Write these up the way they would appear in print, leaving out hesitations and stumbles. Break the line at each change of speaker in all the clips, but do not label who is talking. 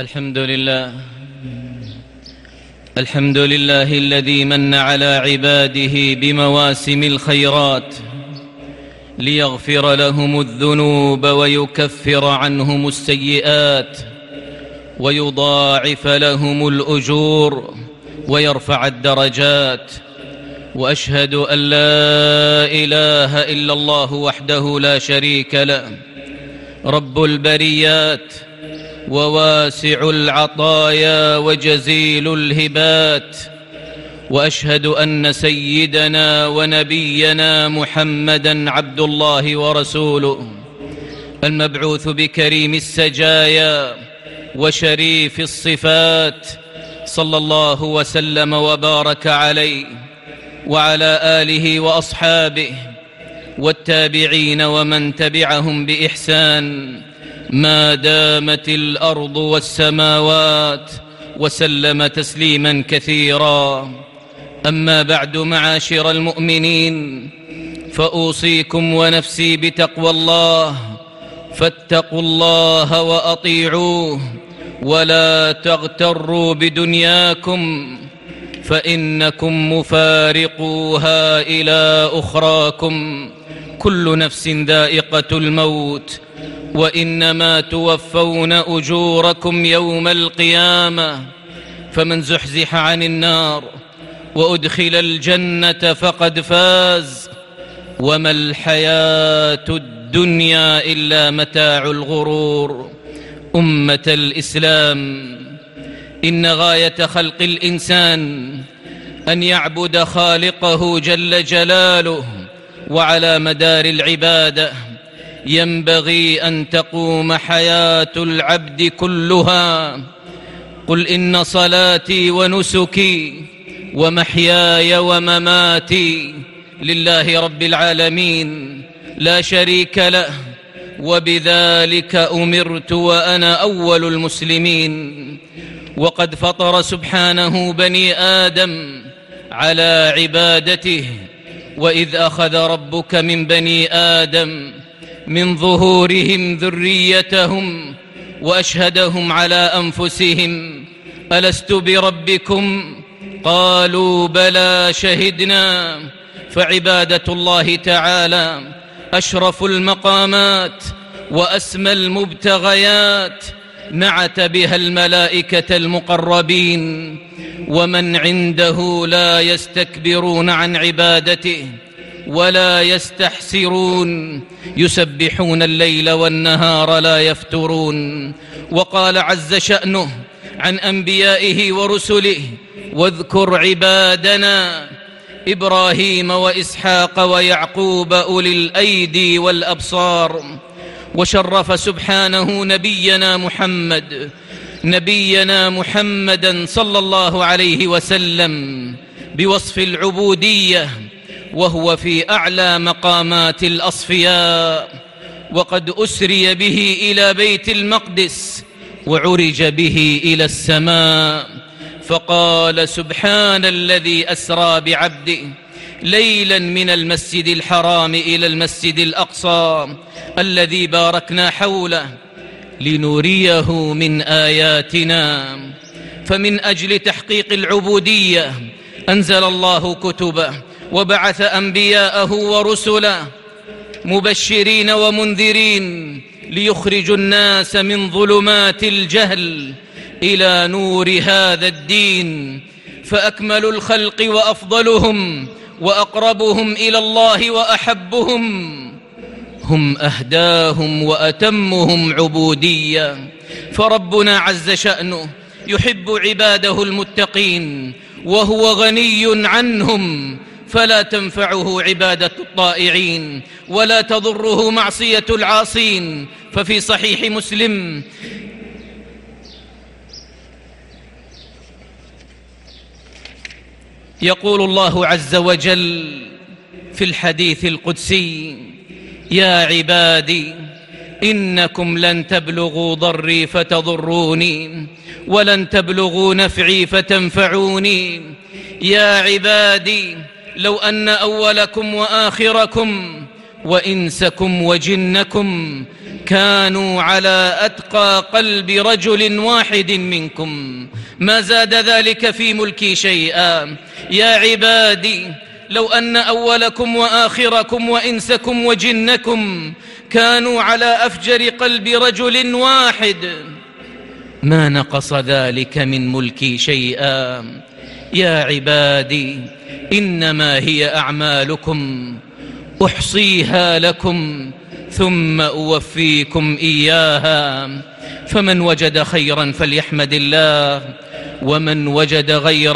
الحمد لله الذي من على عباده بمواسم الخيرات ليغفر لهم الذنوب ويكفر عنهم السيئات ويضاعف لهم الأجور ويرفع الدرجات. وأشهد أن لا إله إلا الله وحده لا شريك له رب البريات وواسع العطايا وجزيل الهبات. وأشهد أن سيدنا ونبينا محمدًا عبد الله ورسوله المبعوث بكريم السجايا وشريف الصفات، صلى الله وسلم وبارك عليه وعلى آله وأصحابه والتابعين ومن تبعهم بإحسان ما دامت الأرض والسماوات، وسلم تسليما كثيرا. أما بعد، معاشر المؤمنين، فأوصيكم ونفسي بتقوى الله، فاتقوا الله وأطيعوه ولا تغتروا بدنياكم فإنكم مفارقوها إلى أخراكم. كل نفس ذائقة الموت وإنما توفون أجوركم يوم القيامة، فمن زحزح عن النار وأدخل الجنة فقد فاز، وما الحياة الدنيا إلا متاع الغرور. أمة الإسلام، إن غاية خلق الإنسان أن يعبد خالقه جل جلاله، وعلى مدار العبادة ينبغي أن تقوم حياة العبد كلها. قل إن صلاتي ونسكي ومحياي ومماتي لله رب العالمين لا شريك له، وبذلك أمرت وأنا أول المسلمين. وقد فطر سبحانه بني آدم على عبادته، وإذ أخذ ربك من بني آدم من ظهورهم ذريتهم وأشهدهم على أنفسهم ألست بربكم؟ قالوا بلى شهدنا. فعبادة الله تعالى أشرف المقامات وأسمى المبتغيات، نعت بها الملائكة المقربين، ومن عنده لا يستكبرون عن عبادته ولا يستحسرون، يسبحون الليل والنهار لا يفترون. وقال عز شأنه عن أنبيائه ورسله: واذكر عبادنا إبراهيم وإسحاق ويعقوب أولي الأيدي والأبصار. وشرف سبحانه نبينا محمدا صلى الله عليه وسلم بوصف العبودية، وهو في أعلى مقامات الأصفياء. وقد أسري به إلى بيت المقدس وعرج به إلى السماء، فقال: سبحان الذي أسرى بعبده ليلا من المسجد الحرام إلى المسجد الأقصى الذي باركنا حوله لنريه من آياتنا. فمن أجل تحقيق العبودية أنزل الله كتبه وبعث أنبياءه ورسله مبشرين ومنذرين ليخرجوا الناس من ظلمات الجهل إلى نور هذا الدين. فأكمل الخلق وأفضلهم وأقربهم إلى الله وأحبهم هم أهداهم وأتمهم عبودية. فربنا عز شأنه يحب عباده المتقين وهو غني عنهم، فلا تنفعه عبادة الطائعين ولا تضره معصية العاصين. ففي صحيح مسلم يقول الله عز وجل في الحديث القدسي: يا عبادي إنكم لن تبلغوا ضري فتضروني ولن تبلغوا نفعي فتنفعوني. يا عبادي لو أن أولكم وآخركم وإنسكم وجنكم كانوا على أتقى قلب رجل واحد منكم ما زاد ذلك في ملكي شيئا. يا عبادي لو أن أولكم وآخركم وإنسكم وجنكم كانوا على أفجر قلب رجل واحد ما نقص ذلك من ملكي شيئا. يا عبادي إنما هي أعمالكم أحصيها لكم ثم أوفيكم إياها. فمن وجد خيرا فليحمد الله، ومن وجد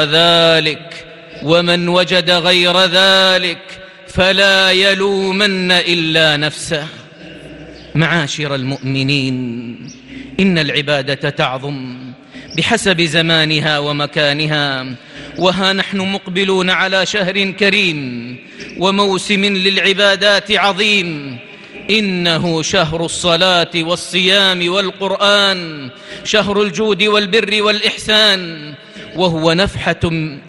غير ذلك فلا يلومن إلا نفسه. معاشر المؤمنين، إن العبادة تعظم بحسب زمانها ومكانها، وها نحن مقبلون على شهر كريم وموسم للعبادات عظيم. إنه شهر الصلاة والصيام والقرآن، شهر الجود والبر والإحسان، وهو نفحة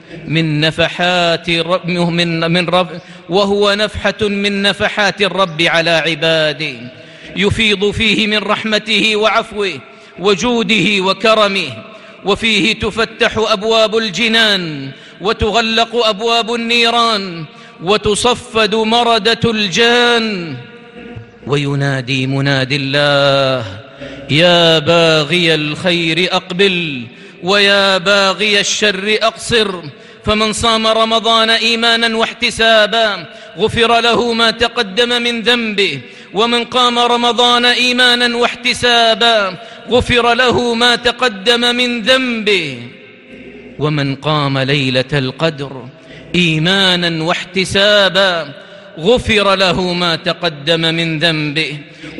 من نفحات الرب على عباده، يفيض فيه من رحمته وعفوه وجوده وكرمه. وفيه تفتح أبواب الجنان وتغلق أبواب النيران وتصفد مردة الجان، وينادي منادي الله: يا باغي الخير أقبل ويا باغي الشر أقصر. فمن صام رمضان إيمانا واحتسابا غفر له ما تقدم من ذنبه، ومن قام رمضان إيمانا واحتسابا غفر له ما تقدم من ذنبه، ومن قام ليلة القدر إيمانا واحتسابا غفر له ما تقدم من ذنبه،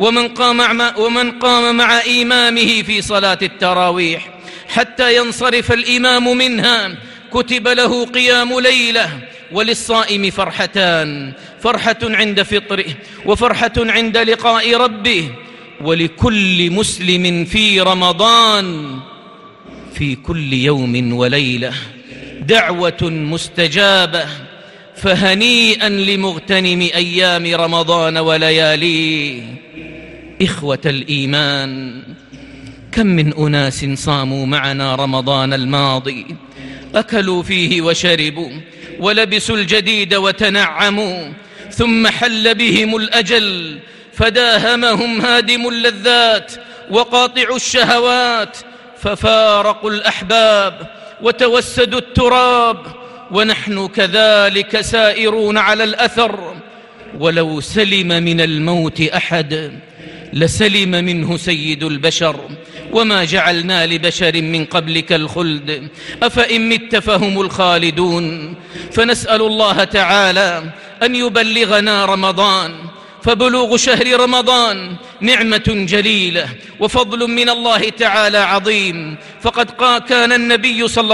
ومن قام مع إمامه في صلاة التراويح حتى ينصرف الإمام منها كتب له قيام ليلة. وللصائم فرحتان: فرحة عند فطره وفرحة عند لقاء ربه. ولكل مسلم في رمضان في كل يوم وليلة دعوة مستجابة، فهنيئا لمغتنم أيام رمضان ولياليه. إخوة الإيمان، كم من أناس صاموا معنا رمضان الماضي، أكلوا فيه وشربوا ولبسوا الجديد وتنعموا، ثم حل بهم الأجل فداهمهم هادم اللذات وقاطع الشهوات، ففارقوا الأحباب وتوسدوا التراب، ونحن كذلك سائرون على الأثر. ولو سلم من الموت أحد لسلم منه سيد البشر، وما جعلنا لبشر من قبلك الخلد أفإن مت فهم الخالدون. فنسأل الله تعالى أن يبلغنا رمضان، فبلوغ شهر رمضان نعمة جليلة وفضل من الله تعالى عظيم. فقد كان النبي صلى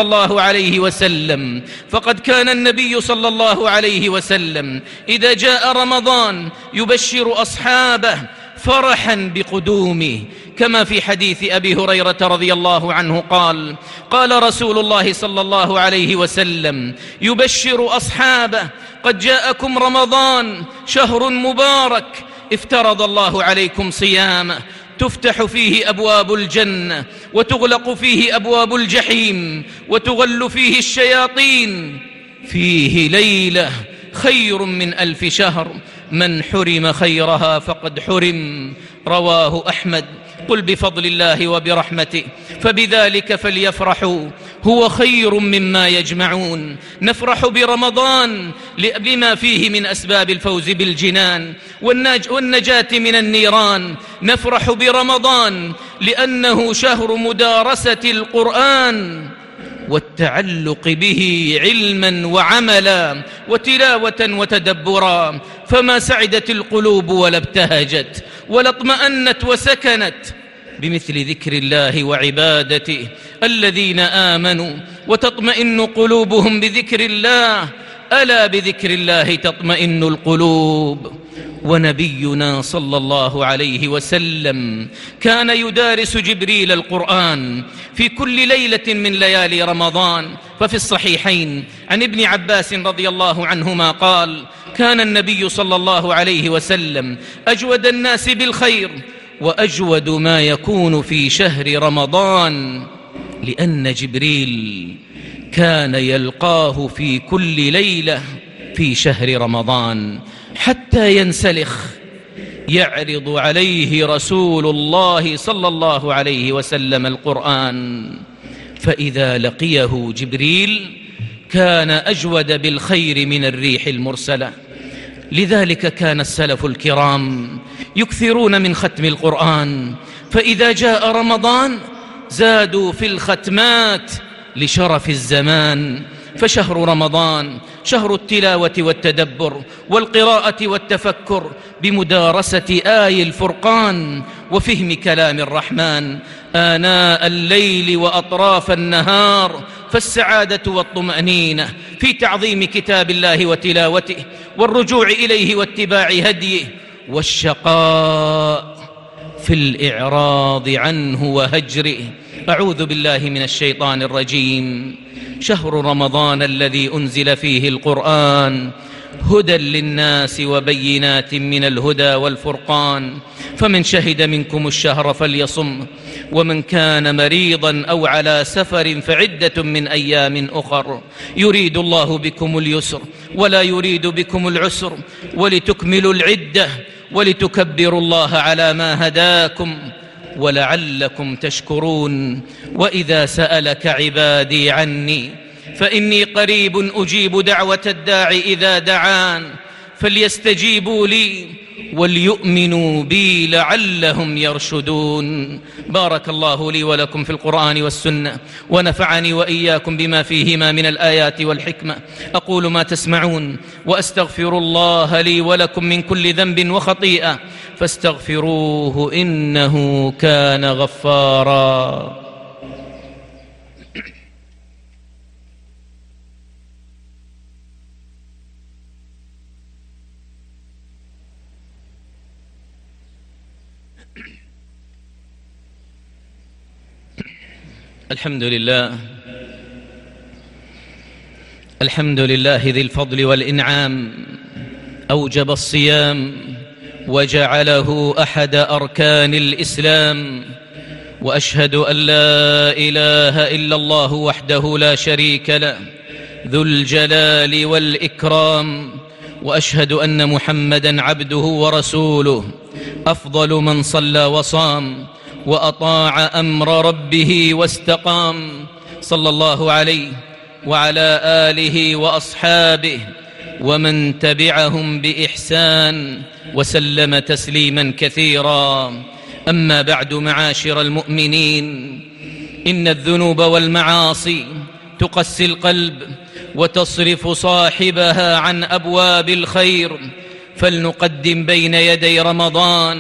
الله عليه وسلم إذا جاء رمضان يبشر أصحابه فرحا بقدومه، كما في حديث أبي هريرة رضي الله عنه قال رسول الله صلى الله عليه وسلم يبشر أصحابه: قد جاءكم رمضان شهر مبارك افترض الله عليكم صيامه، تفتح فيه أبواب الجنة وتغلق فيه أبواب الجحيم وتغل فيه الشياطين، فيه ليلة خير من 1000 شهر، من حرم خيرها فقد حرم. رواه أحمد. قل بفضل الله وبرحمته فبذلك فليفرحوا هو خير مما يجمعون. نفرح برمضان لما فيه من أسباب الفوز بالجنان والنجاة من النيران. نفرح برمضان لأنه شهر مدارسة القرآن والتعلق به علما وعملا وتلاوة وتدبرا، فما سعدت القلوب ولا ابتهجت ولا اطمأنت وسكنت بمثل ذكر الله وعبادته. الذين آمنوا وتطمئن قلوبهم بذكر الله، ألا بذكر الله تطمئن القلوب. ونبينا صلى الله عليه وسلم كان يدارس جبريل القرآن في كل ليلة من ليالي رمضان. ففي الصحيحين عن ابن عباس رضي الله عنهما قال: كان النبي صلى الله عليه وسلم أجود الناس بالخير وأجود ما يكون في شهر رمضان، لأن جبريل كان يلقاه في كل ليلة في شهر رمضان حتى ينسلخ، يعرض عليه رسول الله صلى الله عليه وسلم القرآن، فإذا لقيه جبريل كان أجود بالخير من الريح المرسلة. لذلك كان السلف الكرام يكثرون من ختم القرآن، فإذا جاء رمضان زادوا في الختمات لشرف الزمان. فشهر رمضان شهر التلاوة والتدبر والقراءة والتفكر بمدارسة آي الفرقان وفهم كلام الرحمن آناء الليل وأطراف النهار، فالسعادة والطمأنينة في تعظيم كتاب الله وتلاوته والرجوع إليه واتباع هديه، والشقاء في الإعراض عنه وهجره. أعوذ بالله من الشيطان الرجيم. شهر رمضان الذي أنزل فيه القرآن هدى للناس وبينات من الهدى والفرقان، فمن شهد منكم الشهر فليصم، ومن كان مريضا أو على سفر فعدة من أيام أخر، يريد الله بكم اليسر ولا يريد بكم العسر، ولتكملوا العدة ولتكبروا الله على ما هداكم ولعلكم تشكرون. وإذا سألك عبادي عني فإني قريب أجيب دعوة الداع إذا دعان، فليستجيبوا لي وليؤمنوا بي لعلهم يرشدون. بارك الله لي ولكم في القرآن والسنة، ونفعني وإياكم بما فيهما من الآيات والحكمة. أقول ما تسمعون، وأستغفر الله لي ولكم من كل ذنب وخطيئة، فاستغفروه إنه كان غفارا. الحمد لله ذي الفضل والإنعام، أوجب الصيام وجعله أحد أركان الإسلام، وأشهد أن لا إله إلا الله وحده لا شريك له ذو الجلال والإكرام، وأشهد أن محمدًا عبده ورسوله أفضل من صلى وصام وأطاع أمر ربه واستقام، صلى الله عليه وعلى آله وأصحابه ومن تبعهم بإحسان وسلم تسليما كثيرا. أما بعد، معاشر المؤمنين، إن الذنوب والمعاصي تقسي القلب وتصرف صاحبها عن أبواب الخير، فلنقدم بين يدي رمضان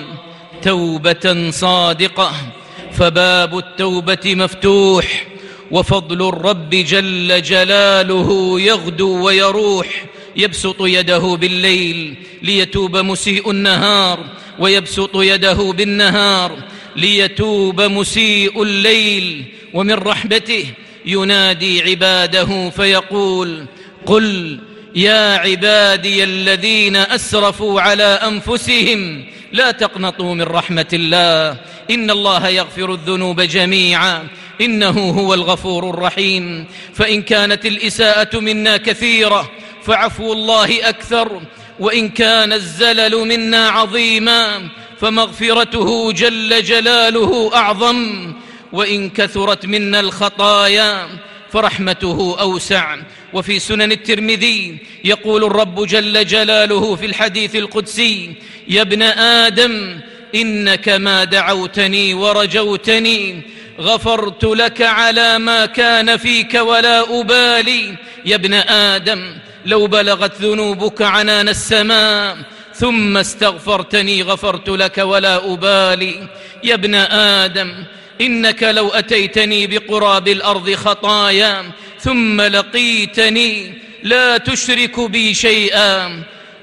توبة صادقة، فباب التوبة مفتوح، وفضل الرب جل جلاله يغدو ويروح، يبسط يده بالليل ليتوب مسيء النهار، ويبسط يده بالنهار ليتوب مسيء الليل. ومن رحمته ينادي عباده فيقول: قل يا عبادي الذين أسرفوا على أنفسهم لا تقنطوا من رحمة الله، إن الله يغفر الذنوب جميعا إنه هو الغفور الرحيم. فإن كانت الإساءة منا كثيرة فعفو الله أكثر، وإن كان الزلل منا عظيما فمغفرته جل جلاله أعظم، وإن كثرت منا الخطايا فرحمته أوسع. وفي سنن الترمذي يقول الرب جل جلاله في الحديث القدسي: يا ابن آدم إنك ما دعوتني ورجوتني غفرت لك على ما كان فيك ولا أبالي. يا ابن آدم لو بلغت ذنوبك عنان السماء ثم استغفرتني غفرت لك ولا أبالي. يا ابن آدم إنك لو أتيتني بقراب الأرض خطايا ثم لقيتني لا تشرك بي شيئا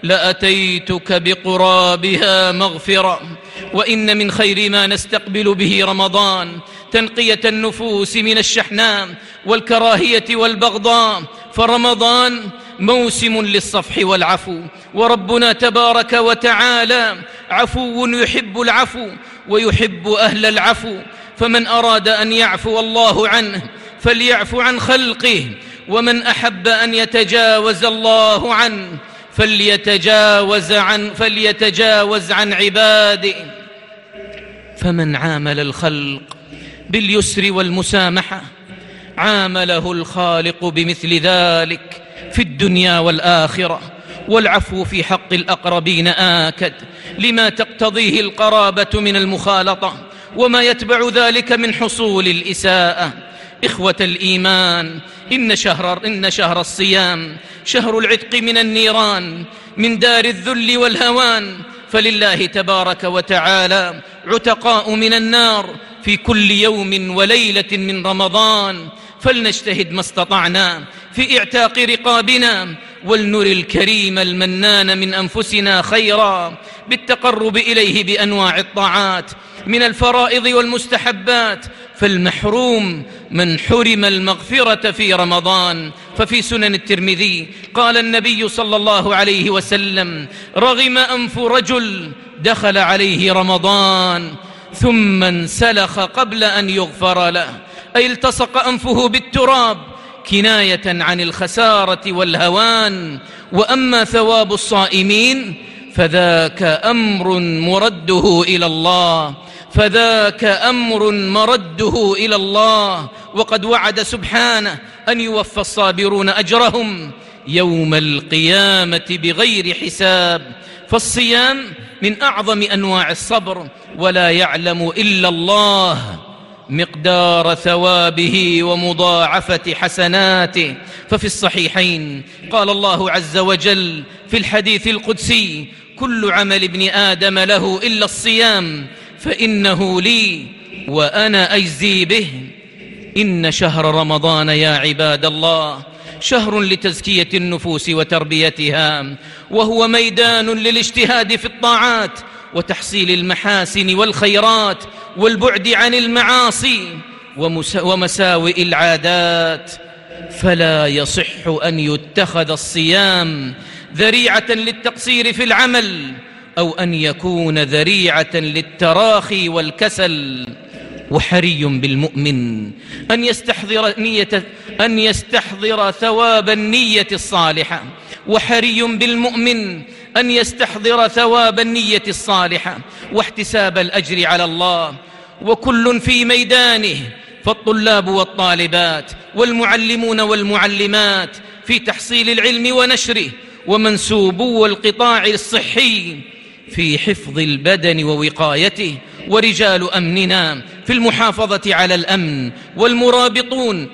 لأتيتك بقرابها مغفرة. وإن من خير ما نستقبل به رمضان تنقية النفوس من الشحناء والكراهية والبغضاء، فرمضان موسم للصفح والعفو، وربنا تبارك وتعالى عفو يحب العفو ويحب أهل العفو، فمن أراد أن يعفو الله عنه فليعفو عن خلقه، ومن أحب أن يتجاوز الله عنه فليتجاوز عن عباده. فمن عامل الخلق باليسر والمسامحة عامله الخالق بمثل ذلك في الدنيا والآخرة. والعفو في حق الأقربين آكد لما تقتضيه القرابة من المخالطة وما يتبع ذلك من حصول الإساءة. إخوة الإيمان، إن شهر الصيام شهر العتق من النيران، من دار الذل والهوان، فلله تبارك وتعالى عتقاء من النار في كل يوم وليلة من رمضان، فلنجتهد ما استطعنا في اعتاق رقابنا، ولنر الكريم المنان من أنفسنا خيرا بالتقرب إليه بأنواع الطاعات من الفرائض والمستحبات، فالمحروم من حرم المغفرة في رمضان. ففي سنن الترمذي قال النبي صلى الله عليه وسلم: رغم أنف رجل دخل عليه رمضان ثم انسلخ قبل أن يغفر له، أي التصق أنفه بالتراب كناية عن الخسارة والهوان. وأما ثواب الصائمين فذاك أمر مرده إلى الله، وقد وعد سبحانه أن يوفى الصابرون أجرهم يوم القيامة بغير حساب. فالصيام من أعظم أنواع الصبر، ولا يعلم إلا الله مقدار ثوابه ومضاعفة حسناته. ففي الصحيحين قال الله عز وجل في الحديث القدسي: كل عمل ابن آدم له إلا الصيام فإنه لي وأنا أجزي به. إن شهر رمضان يا عباد الله شهر لتزكية النفوس وتربيتها، وهو ميدان للاجتهاد في الطاعات وتحصيل المحاسن والخيرات والبعد عن المعاصي ومساوئ العادات. فلا يصح أن يتخذ الصيام ذريعة للتقصير في العمل، أو أن يكون ذريعة للتراخي والكسل. وحري بالمؤمن أن يستحضر ثواب النية الصالحة، واحتساب الأجر على الله، وكل في ميدانه، فالطلاب والطالبات والمعلمون والمعلمات في تحصيل العلم ونشره، ومنسوبو القطاع الصحي في حفظ البدن ووقايته، ورجال أمننا في المحافظة على الأمن، والمرابطون